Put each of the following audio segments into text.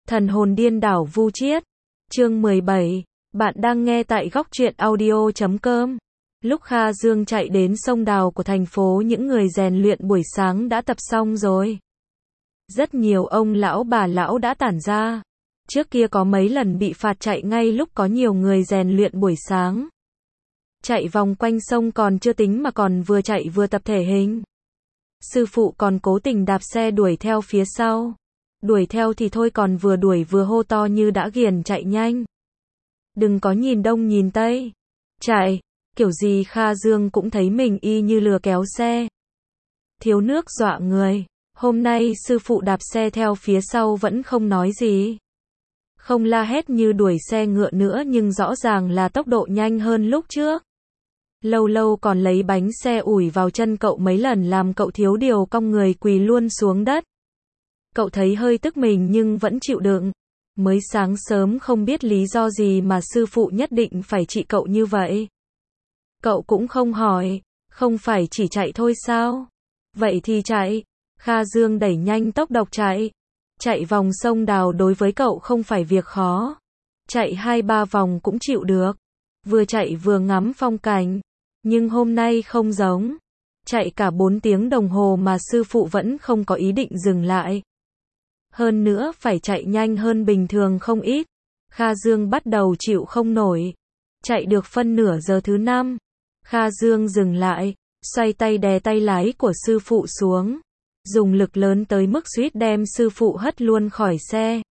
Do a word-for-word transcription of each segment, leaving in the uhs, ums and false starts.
Thần hồn điên đảo vu triết. Chương mười bảy. Bạn đang nghe tại góc truyện audio chấm com. Lúc Kha Dương chạy đến sông đào của thành phố, những người rèn luyện buổi sáng đã tập xong rồi. Rất nhiều ông lão bà lão đã tản ra. Trước kia có mấy lần bị phạt chạy ngay lúc có nhiều người rèn luyện buổi sáng. Chạy vòng quanh sông còn chưa tính mà còn vừa chạy vừa tập thể hình. Sư phụ còn cố tình đạp xe đuổi theo phía sau. Đuổi theo thì thôi, còn vừa đuổi vừa hô to như đã ghiền chạy nhanh. Đừng có nhìn đông nhìn tây. Chạy, kiểu gì Kha Dương cũng thấy mình y như lừa kéo xe. Thiếu nước dọa người. Hôm nay sư phụ đạp xe theo phía sau vẫn không nói gì. Không la hét như đuổi xe ngựa nữa, nhưng rõ ràng là tốc độ nhanh hơn lúc trước. Lâu lâu còn lấy bánh xe ủi vào chân cậu mấy lần làm cậu thiếu điều cong người quỳ luôn xuống đất. Cậu thấy hơi tức mình nhưng vẫn chịu đựng. Mới sáng sớm không biết lý do gì mà sư phụ nhất định phải trị cậu như vậy. Cậu cũng không hỏi, không phải chỉ chạy thôi sao? Vậy thì chạy. Kha Dương đẩy nhanh tốc độ chạy. Chạy vòng sông đào đối với cậu không phải việc khó. Chạy hai ba vòng cũng chịu được. Vừa chạy vừa ngắm phong cảnh. Nhưng hôm nay không giống. Chạy cả bốn tiếng đồng hồ mà sư phụ vẫn không có ý định dừng lại. Hơn nữa phải chạy nhanh hơn bình thường không ít. Kha Dương bắt đầu chịu không nổi. Chạy được phân nửa giờ thứ năm. Kha Dương dừng lại, xoay tay đè tay lái của sư phụ xuống. Dùng lực lớn tới mức suýt đem sư phụ hất luôn khỏi xe.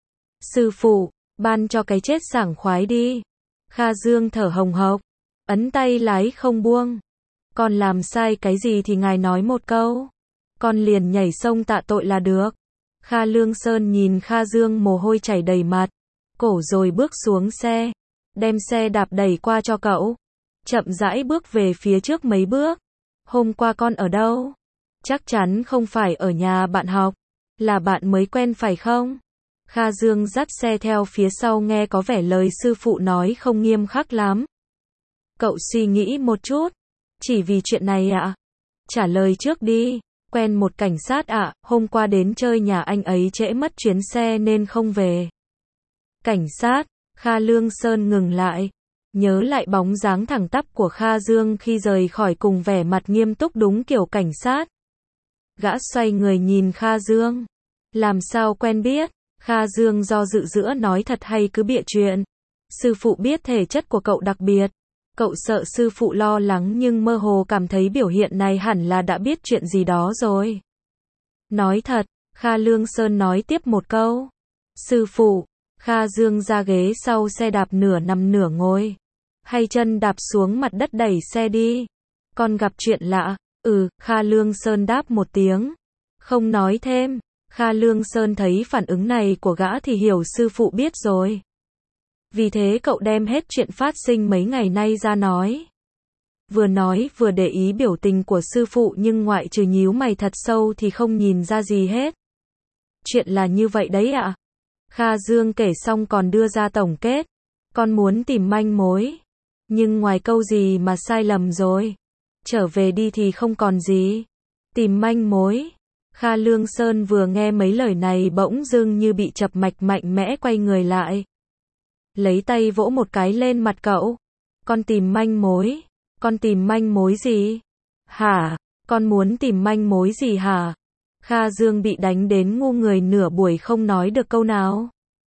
Sư phụ, ban cho cái chết sảng khoái đi. Kha Dương thở hồng hộc, ấn tay lái không buông. Con làm sai cái gì thì ngài nói một câu. Con liền nhảy sông tạ tội là được. Kha Lương Sơn nhìn Kha Dương mồ hôi chảy đầy mặt. Cổ rồi bước xuống xe. Đem xe đạp đẩy qua cho cậu. Chậm rãi bước về phía trước mấy bước. Hôm qua con ở đâu? Chắc chắn không phải ở nhà bạn học. Là bạn mới quen phải không? Kha Dương dắt xe theo phía sau, nghe có vẻ lời sư phụ nói không nghiêm khắc lắm. Cậu suy nghĩ một chút. Chỉ vì chuyện này ạ? À? Trả lời trước đi. Quen một cảnh sát ạ, à, hôm qua đến chơi nhà anh ấy trễ mất chuyến xe nên không về. Cảnh sát? Kha Lương Sơn ngừng lại. Nhớ lại bóng dáng thẳng tắp của Kha Dương khi rời khỏi cùng vẻ mặt nghiêm túc đúng kiểu cảnh sát. Gã xoay người nhìn Kha Dương. Làm sao quen biết? Kha Dương do dự giữa nói thật hay cứ bịa chuyện. Sư phụ biết thể chất của cậu đặc biệt. Cậu sợ sư phụ lo lắng nhưng mơ hồ cảm thấy biểu hiện này hẳn là đã biết chuyện gì đó rồi. Nói thật, Kha Lương Sơn nói tiếp một câu. Sư phụ, Kha Dương ra ghế sau xe đạp nửa nằm nửa ngồi. Hay chân đạp xuống mặt đất đẩy xe đi. Con gặp chuyện lạ. Ừ, Kha Lương Sơn đáp một tiếng. Không nói thêm. Kha Lương Sơn thấy phản ứng này của gã thì hiểu sư phụ biết rồi. Vì thế cậu đem hết chuyện phát sinh mấy ngày nay ra nói. Vừa nói vừa để ý biểu tình của sư phụ nhưng ngoại trừ nhíu mày thật sâu thì không nhìn ra gì hết. Chuyện là như vậy đấy ạ. À? Kha Dương kể xong còn đưa ra tổng kết. Con muốn tìm manh mối. Nhưng ngoài câu gì mà sai lầm rồi. Trở về đi thì không còn gì. Tìm manh mối. Kha Lương Sơn vừa nghe mấy lời này bỗng dưng như bị chập mạch, mạnh mẽ quay người lại. Lấy tay vỗ một cái lên mặt cậu. Con tìm manh mối. Con tìm manh mối gì? Hả? Con muốn tìm manh mối gì hả? Kha Dương bị đánh đến ngu người, nửa buổi không nói được câu nào.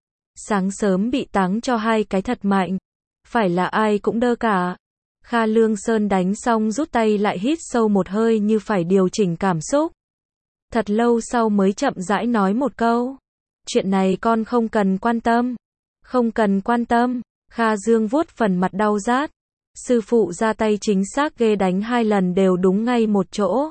Sáng sớm bị táng cho hai cái thật mạnh. Phải là ai cũng đơ cả. Kha Lương Sơn đánh xong rút tay lại, hít sâu một hơi như phải điều chỉnh cảm xúc. Thật lâu sau mới chậm rãi nói một câu. Chuyện này con không cần quan tâm. Không cần quan tâm. Kha Dương vuốt phần mặt đau rát. Sư phụ ra tay chính xác ghê, đánh hai lần đều đúng ngay một chỗ.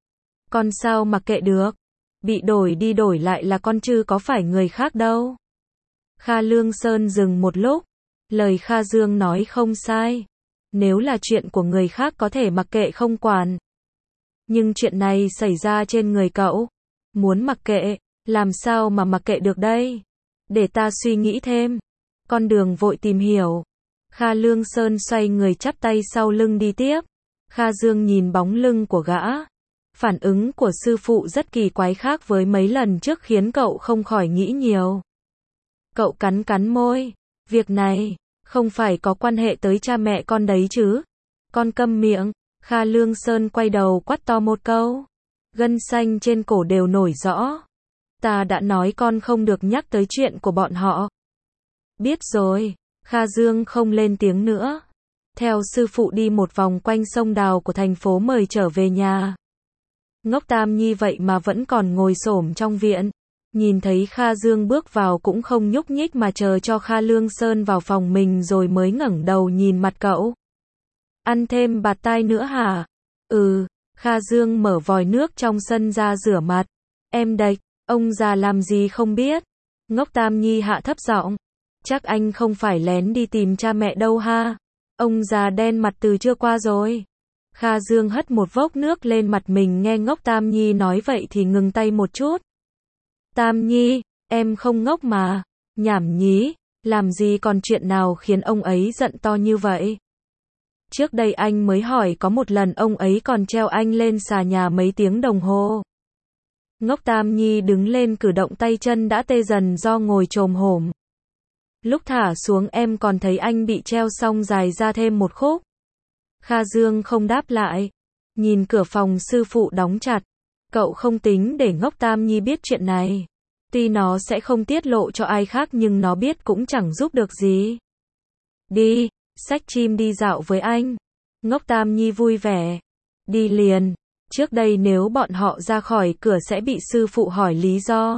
Con sao mà kệ được. Bị đổi đi đổi lại là con chứ có phải người khác đâu. Kha Lương Sơn dừng một lúc. Lời Kha Dương nói không sai. Nếu là chuyện của người khác có thể mặc kệ không quản. Nhưng chuyện này xảy ra trên người cậu. Muốn mặc kệ, làm sao mà mặc kệ được đây? Để ta suy nghĩ thêm. Con đường vội tìm hiểu. Kha Lương Sơn xoay người chắp tay sau lưng đi tiếp. Kha Dương nhìn bóng lưng của gã. Phản ứng của sư phụ rất kỳ quái, khác với mấy lần trước khiến cậu không khỏi nghĩ nhiều. Cậu cắn cắn môi. Việc này, không phải có quan hệ tới cha mẹ con đấy chứ. Con câm miệng. Kha Lương Sơn quay đầu quát to một câu. Gân xanh trên cổ đều nổi rõ. Ta đã nói con không được nhắc tới chuyện của bọn họ. Biết rồi. Kha Dương không lên tiếng nữa. Theo sư phụ đi một vòng quanh sông đào của thành phố mời trở về nhà. Ngốc Tam Nhi vậy mà vẫn còn ngồi xổm trong viện. Nhìn thấy Kha Dương bước vào cũng không nhúc nhích mà chờ cho Kha Lương Sơn vào phòng mình rồi mới ngẩng đầu nhìn mặt cậu. Ăn thêm bạt tai nữa hả? Ừ. Kha Dương mở vòi nước trong sân ra rửa mặt. Em đệch, ông già làm gì không biết. Ngốc Tam Nhi hạ thấp giọng. Chắc anh không phải lén đi tìm cha mẹ đâu ha. Ông già đen mặt từ trưa qua rồi. Kha Dương hất một vốc nước lên mặt mình, nghe Ngốc Tam Nhi nói vậy thì ngừng tay một chút. Tam Nhi, em không ngốc mà. Nhảm nhí, làm gì còn chuyện nào khiến ông ấy giận to như vậy. Trước đây anh mới hỏi có một lần ông ấy còn treo anh lên xà nhà mấy tiếng đồng hồ. Ngốc Tam Nhi đứng lên, cử động tay chân đã tê dần do ngồi chồm hổm. Lúc thả xuống em còn thấy anh bị treo xong dài ra thêm một khúc. Kha Dương không đáp lại. Nhìn cửa phòng sư phụ đóng chặt. Cậu không tính để Ngốc Tam Nhi biết chuyện này. Tuy nó sẽ không tiết lộ cho ai khác nhưng nó biết cũng chẳng giúp được gì. Đi, xách chim đi dạo với anh. Ngốc Tam Nhi vui vẻ. Đi liền. Trước đây nếu bọn họ ra khỏi cửa sẽ bị sư phụ hỏi lý do.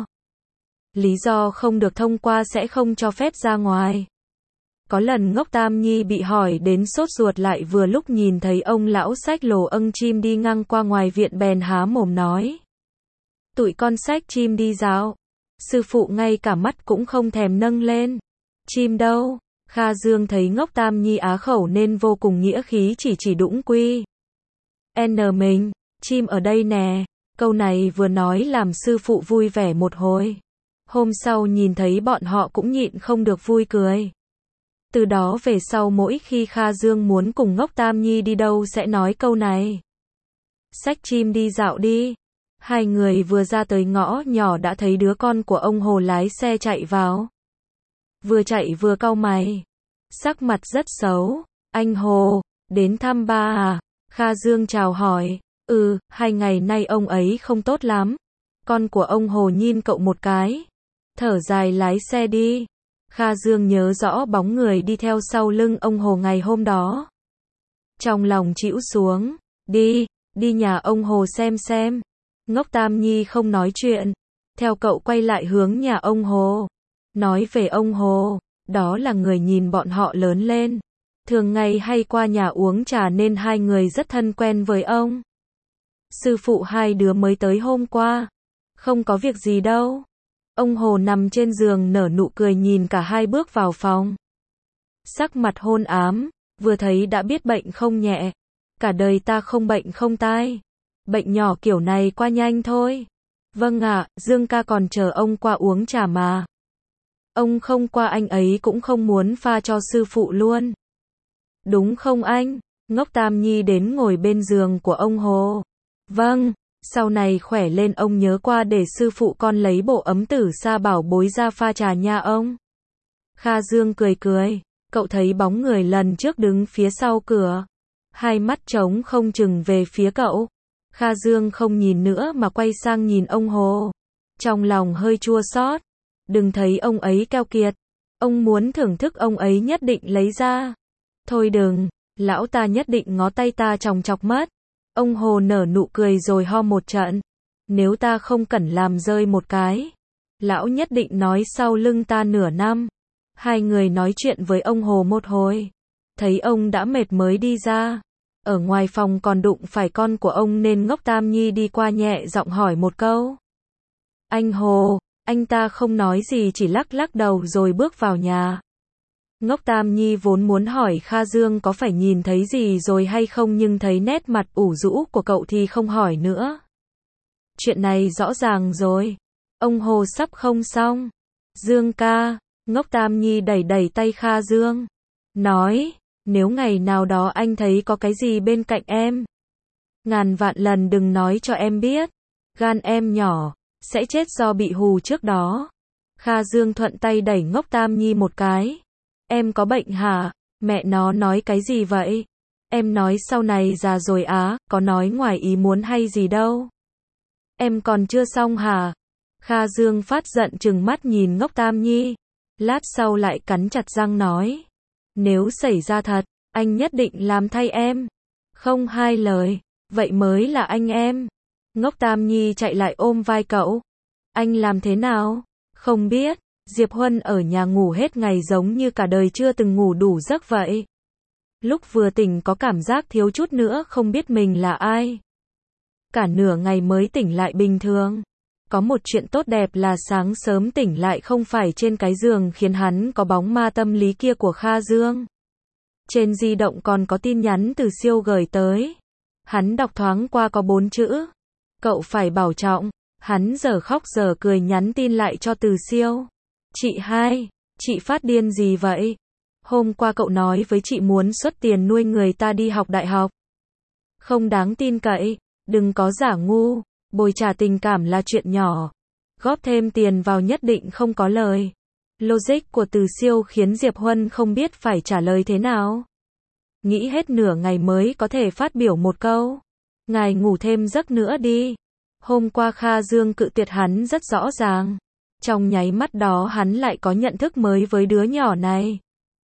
Lý do không được thông qua sẽ không cho phép ra ngoài. Có lần Ngốc Tam Nhi bị hỏi đến sốt ruột, lại vừa lúc nhìn thấy ông lão xách lồ âng chim đi ngang qua ngoài viện bèn há mồm nói. Tụi con xách chim đi dạo. Sư phụ ngay cả mắt cũng không thèm nâng lên. Chim đâu? Kha Dương thấy Ngốc Tam Nhi á khẩu nên vô cùng nghĩa khí chỉ chỉ đũng quy. N mình, chim ở đây nè. Câu này vừa nói làm sư phụ vui vẻ một hồi. Hôm sau nhìn thấy bọn họ cũng nhịn không được vui cười. Từ đó về sau mỗi khi Kha Dương muốn cùng Ngốc Tam Nhi đi đâu sẽ nói câu này. Xách chim đi dạo đi. Hai người vừa ra tới ngõ nhỏ đã thấy đứa con của ông Hồ lái xe chạy vào. Vừa chạy vừa cau mày. Sắc mặt rất xấu. Anh Hồ, đến thăm ba à? Kha Dương chào hỏi. Ừ, hai ngày nay ông ấy không tốt lắm. Con của ông Hồ nhìn cậu một cái. Thở dài lái xe đi. Kha Dương nhớ rõ bóng người đi theo sau lưng ông Hồ ngày hôm đó. Trong lòng chịu xuống. Đi, đi nhà ông Hồ xem xem. Ngốc Tam Nhi không nói chuyện. Theo cậu quay lại hướng nhà ông Hồ. Nói về ông Hồ, đó là người nhìn bọn họ lớn lên. Thường ngày hay qua nhà uống trà nên hai người rất thân quen với ông. Sư phụ hai đứa mới tới hôm qua. Không có việc gì đâu. Ông Hồ nằm trên giường nở nụ cười nhìn cả hai bước vào phòng. Sắc mặt hôn ám, vừa thấy đã biết bệnh không nhẹ. Cả đời ta không bệnh không tai. Bệnh nhỏ kiểu này qua nhanh thôi. Vâng ạ, Dương ca còn chờ ông qua uống trà mà. Ông không qua anh ấy cũng không muốn pha cho sư phụ luôn. Đúng không anh? Ngốc Tam Nhi đến ngồi bên giường của ông Hồ. Vâng, sau này khỏe lên ông nhớ qua để sư phụ con lấy bộ ấm tử sa bảo bối ra pha trà nha ông. Kha Dương cười cười, cậu thấy bóng người lần trước đứng phía sau cửa. Hai mắt trống không chừng về phía cậu. Kha Dương không nhìn nữa mà quay sang nhìn ông Hồ. Trong lòng hơi chua xót. Đừng thấy ông ấy keo kiệt. Ông muốn thưởng thức ông ấy nhất định lấy ra. Thôi đừng, lão ta nhất định ngó tay ta chòng chọc mất. Ông Hồ nở nụ cười rồi ho một trận. Nếu ta không cẩn làm rơi một cái, lão nhất định nói sau lưng ta nửa năm. Hai người nói chuyện với ông Hồ một hồi. Thấy ông đã mệt mới đi ra. Ở ngoài phòng còn đụng phải con của ông nên Ngốc Tam Nhi đi qua nhẹ giọng hỏi một câu. Anh Hồ, anh ta không nói gì chỉ lắc lắc đầu rồi bước vào nhà. Ngốc Tam Nhi vốn muốn hỏi Kha Dương có phải nhìn thấy gì rồi hay không nhưng thấy nét mặt ủ rũ của cậu thì không hỏi nữa. Chuyện này rõ ràng rồi. Ông Hồ sắp không xong. Dương ca, Ngốc Tam Nhi đẩy đẩy tay Kha Dương. Nói, nếu ngày nào đó anh thấy có cái gì bên cạnh em, ngàn vạn lần đừng nói cho em biết. Gan em nhỏ, sẽ chết do bị hù trước đó. Kha Dương thuận tay đẩy Ngốc Tam Nhi một cái. Em có bệnh hả? Mẹ nó nói cái gì vậy? Em nói sau này già rồi á, có nói ngoài ý muốn hay gì đâu. Em còn chưa xong hả? Kha Dương phát giận trừng mắt nhìn Ngốc Tam Nhi. Lát sau lại cắn chặt răng nói. Nếu xảy ra thật, anh nhất định làm thay em. Không hai lời, vậy mới là anh em. Ngốc Tam Nhi chạy lại ôm vai cậu. Anh làm thế nào? Không biết, Diệp Huân ở nhà ngủ hết ngày giống như cả đời chưa từng ngủ đủ giấc vậy. Lúc vừa tỉnh có cảm giác thiếu chút nữa không biết mình là ai. Cả nửa ngày mới tỉnh lại bình thường. Có một chuyện tốt đẹp là sáng sớm tỉnh lại không phải trên cái giường khiến hắn có bóng ma tâm lý kia của Kha Dương. Trên di động còn có tin nhắn từ Siêu gửi tới. Hắn đọc thoáng qua có bốn chữ. Cậu phải bảo trọng. Hắn giờ khóc giờ cười nhắn tin lại cho Từ Siêu. Chị hai, chị phát điên gì vậy? Hôm qua cậu nói với chị muốn xuất tiền nuôi người ta đi học đại học. Không đáng tin cậy, đừng có giả ngu, bồi trả tình cảm là chuyện nhỏ. Góp thêm tiền vào nhất định không có lời. Logic của Từ Siêu khiến Diệp Huân không biết phải trả lời thế nào. Nghĩ hết nửa ngày mới có thể phát biểu một câu. Ngài ngủ thêm giấc nữa đi. Hôm qua Kha Dương cự tuyệt hắn rất rõ ràng. Trong nháy mắt đó hắn lại có nhận thức mới với đứa nhỏ này.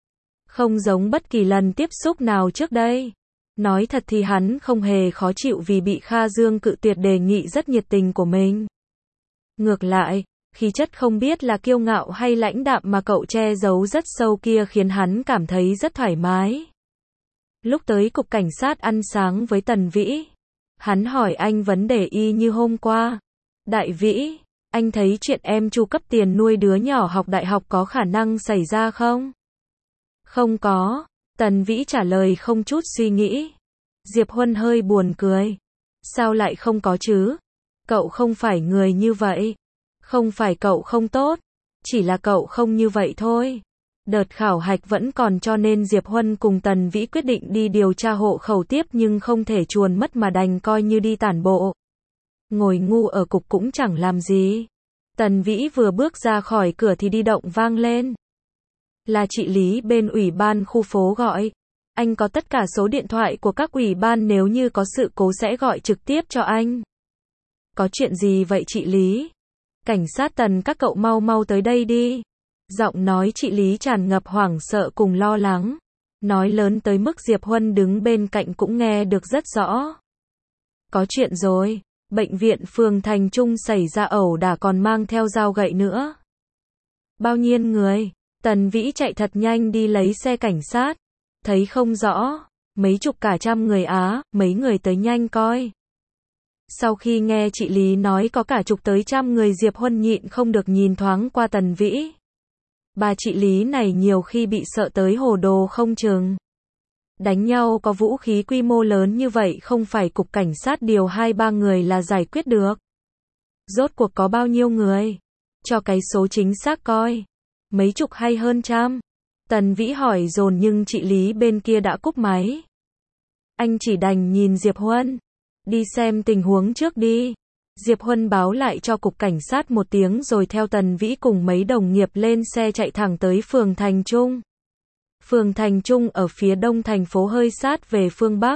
Không giống bất kỳ lần tiếp xúc nào trước đây. Nói thật thì hắn không hề khó chịu vì bị Kha Dương cự tuyệt đề nghị rất nhiệt tình của mình. Ngược lại, khí chất không biết là kiêu ngạo hay lãnh đạm mà cậu che giấu rất sâu kia khiến hắn cảm thấy rất thoải mái. Lúc tới cục cảnh sát ăn sáng với Tần Vĩ, hắn hỏi anh vấn đề y như hôm qua. Đại Vĩ, anh thấy chuyện em chu cấp tiền nuôi đứa nhỏ học đại học có khả năng xảy ra không? Không có, Tần Vĩ trả lời không chút suy nghĩ. Diệp Huân hơi buồn cười. Sao lại không có chứ? Cậu không phải người như vậy. Không phải cậu không tốt, chỉ là cậu không như vậy thôi. Đợt khảo hạch vẫn còn cho nên Diệp Huân cùng Tần Vĩ quyết định đi điều tra hộ khẩu tiếp nhưng không thể chuồn mất mà đành coi như đi tản bộ. Ngồi ngu ở cục cũng chẳng làm gì. Tần Vĩ vừa bước ra khỏi cửa thì đi động vang lên. Là chị Lý bên ủy ban khu phố gọi. Anh có tất cả số điện thoại của các ủy ban, nếu như có sự cố sẽ gọi trực tiếp cho anh. Có chuyện gì vậy chị Lý? Cảnh sát Tần các cậu mau mau tới đây đi. Giọng nói chị Lý tràn ngập hoảng sợ cùng lo lắng. Nói lớn tới mức Diệp Huân đứng bên cạnh cũng nghe được rất rõ. Có chuyện rồi, bệnh viện phường Thành Trung xảy ra ẩu đả còn mang theo dao gậy nữa. Bao nhiêu người? Tần Vĩ chạy thật nhanh đi lấy xe cảnh sát. Thấy không rõ, mấy chục cả trăm người á, mấy người tới nhanh coi. Sau khi nghe chị Lý nói có cả chục tới trăm người, Diệp Huân nhịn không được nhìn thoáng qua Tần Vĩ. Bà chị Lý này nhiều khi bị sợ tới hồ đồ không chừng. Đánh nhau có vũ khí quy mô lớn như vậy không phải cục cảnh sát điều hai ba người là giải quyết được. Rốt cuộc có bao nhiêu người? Cho cái số chính xác coi. Mấy chục hay hơn trăm? Tần Vĩ hỏi dồn nhưng chị Lý bên kia đã cúp máy. Anh chỉ đành nhìn Diệp Huân. Đi xem tình huống trước đi. Diệp Huân báo lại cho cục cảnh sát một tiếng rồi theo Tần Vĩ cùng mấy đồng nghiệp lên xe chạy thẳng tới phường Thành Trung. Phường Thành Trung ở phía đông thành phố hơi sát về phương Bắc.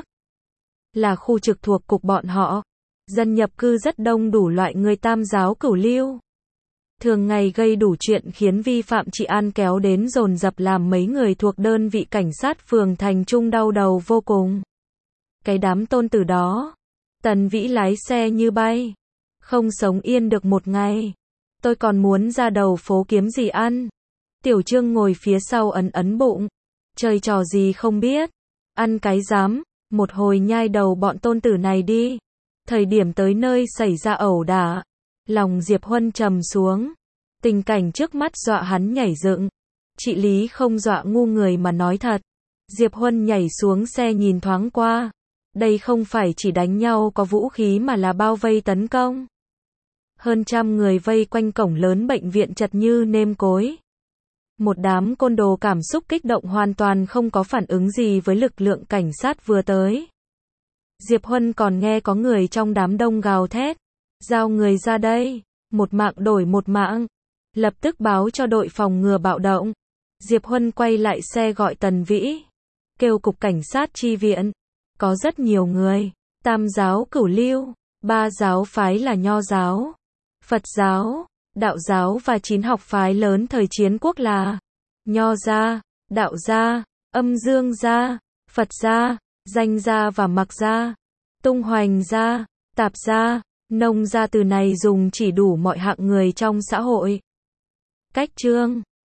Là khu trực thuộc cục bọn họ. Dân nhập cư rất đông, đủ loại người tam giáo cửu lưu. Thường ngày gây đủ chuyện khiến vi phạm trị an kéo đến dồn dập làm mấy người thuộc đơn vị cảnh sát phường Thành Trung đau đầu vô cùng. Cái đám tôn tử đó. Tần Vĩ lái xe như bay. Không sống yên được một ngày. Tôi còn muốn ra đầu phố kiếm gì ăn. Tiểu Trương ngồi phía sau ấn ấn bụng. Chơi trò gì không biết. Ăn cái dám. Một hồi nhai đầu bọn tôn tử này đi. Thời điểm tới nơi xảy ra ẩu đả. Lòng Diệp Huân trầm xuống. Tình cảnh trước mắt dọa hắn nhảy dựng. Chị Lý không dọa ngu người mà nói thật. Diệp Huân nhảy xuống xe nhìn thoáng qua. Đây không phải chỉ đánh nhau có vũ khí mà là bao vây tấn công. Hơn trăm người vây quanh cổng lớn bệnh viện chật như nêm cối. Một đám côn đồ cảm xúc kích động hoàn toàn không có phản ứng gì với lực lượng cảnh sát vừa tới. Diệp Huân còn nghe có người trong đám đông gào thét. Giao người ra đây. Một mạng đổi một mạng. lập tức báo cho đội phòng ngừa bạo động. Diệp Huân quay lại xe gọi Tần Vĩ, kêu cục cảnh sát chi viện. Có rất nhiều người, Tam giáo Cửu Lưu, ba giáo phái là Nho giáo, Phật giáo, Đạo giáo và chín học phái lớn thời chiến quốc là Nho gia, Đạo gia, Âm Dương gia, Phật gia, Danh gia và Mặc gia, Tung Hoành gia, Tạp gia, Nông gia. Từ này dùng chỉ đủ mọi hạng người trong xã hội. Cách chương